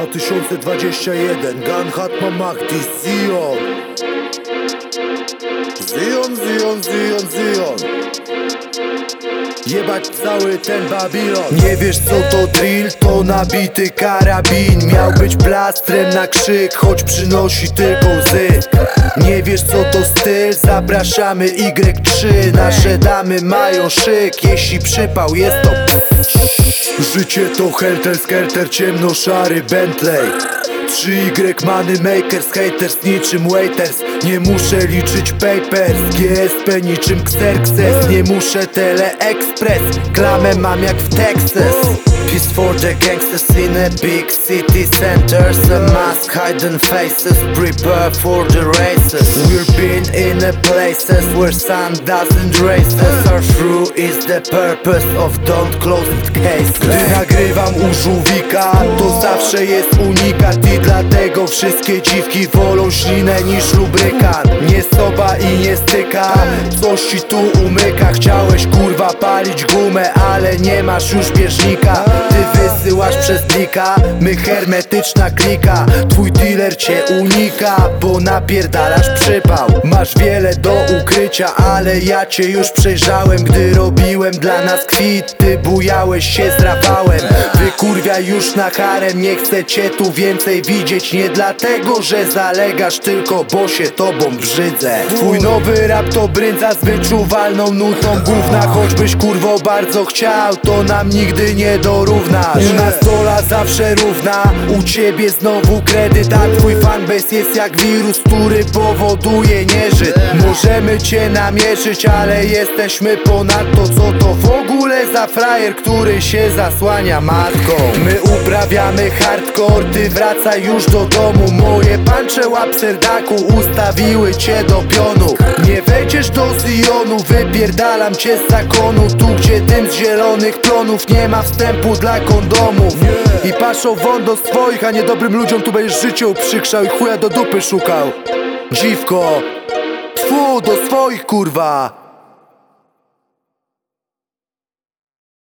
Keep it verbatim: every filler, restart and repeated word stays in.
tysiące dwudziesty pierwszy Gun Hatma Mahdi Zion Zion, Zion, Zion, Zion Jebać cały ten Babilon. Nie wiesz co to drill? To nabity karabin. Miał być plastrem na krzyk, choć przynosi tylko łzy. Nie wiesz co to styl? Zapraszamy Y trzy. Nasze damy mają szyk, jeśli przypał jest to życie to helter skelter, ciemno-szary Bentley. trzy Y money makers, haters niczym waiters. Nie muszę liczyć papers, G S P niczym Xerxes. Nie muszę teleexpress, klamę mam jak w Texas. Peace for the gangsters in a big city centers. A mask hiding faces, prepare for the races. We've been in a places where sun doesn't race us. Our through is the purpose of don't close it case. Gdy nagrywam u żółwika, to zawsze jest unikat. I dlatego wszystkie dziwki wolą ślinę niż lubrykant. Nie soba i nie styka, coś ci tu umyka. Chciałeś kurwa palić gumę, ale nie masz już bieżnika. Ty wysyłasz przez blika, my hermetyczna klika. Twój dealer cię unika, bo napierdalasz przypał. Masz wiele do ukrycia, ale ja cię już przejrzałem. Gdy robiłem dla nas kwit, ty bujałeś się z Rafałem. Wykurwia już na harem, nie chcę cię tu więcej widzieć. Nie dlatego, że zalegasz, tylko bo się tobą brzydzę. Twój nowy rap to brędza z wyczuwalną nutą gówna. Choćbyś kurwo bardzo chciał, to nam nigdy nie dorównasz. U nas dola zawsze równa, u ciebie znowu kredyt. A twój fanbase jest jak wirus, który powoduje nieżyt. Możemy cię namierzyć, ale jesteśmy ponadto. Co to w ogóle za frajer, który się zasłania matką? My uprawiamy hardcore, ty wracaj już do domu. Moje pancze łapserdaku ustawiły cię do pionu. Nie wejdziesz do Zionu, wypierdalam cię z zakonu. Tu gdzie dym z zielonych plonów, nie ma wstępu dla kondomów. I paszą won do swoich, a niedobrym ludziom tu będziesz życie uprzykrzał i chuja do dupy szukał. Dziwko, tfu, do swoich kurwa.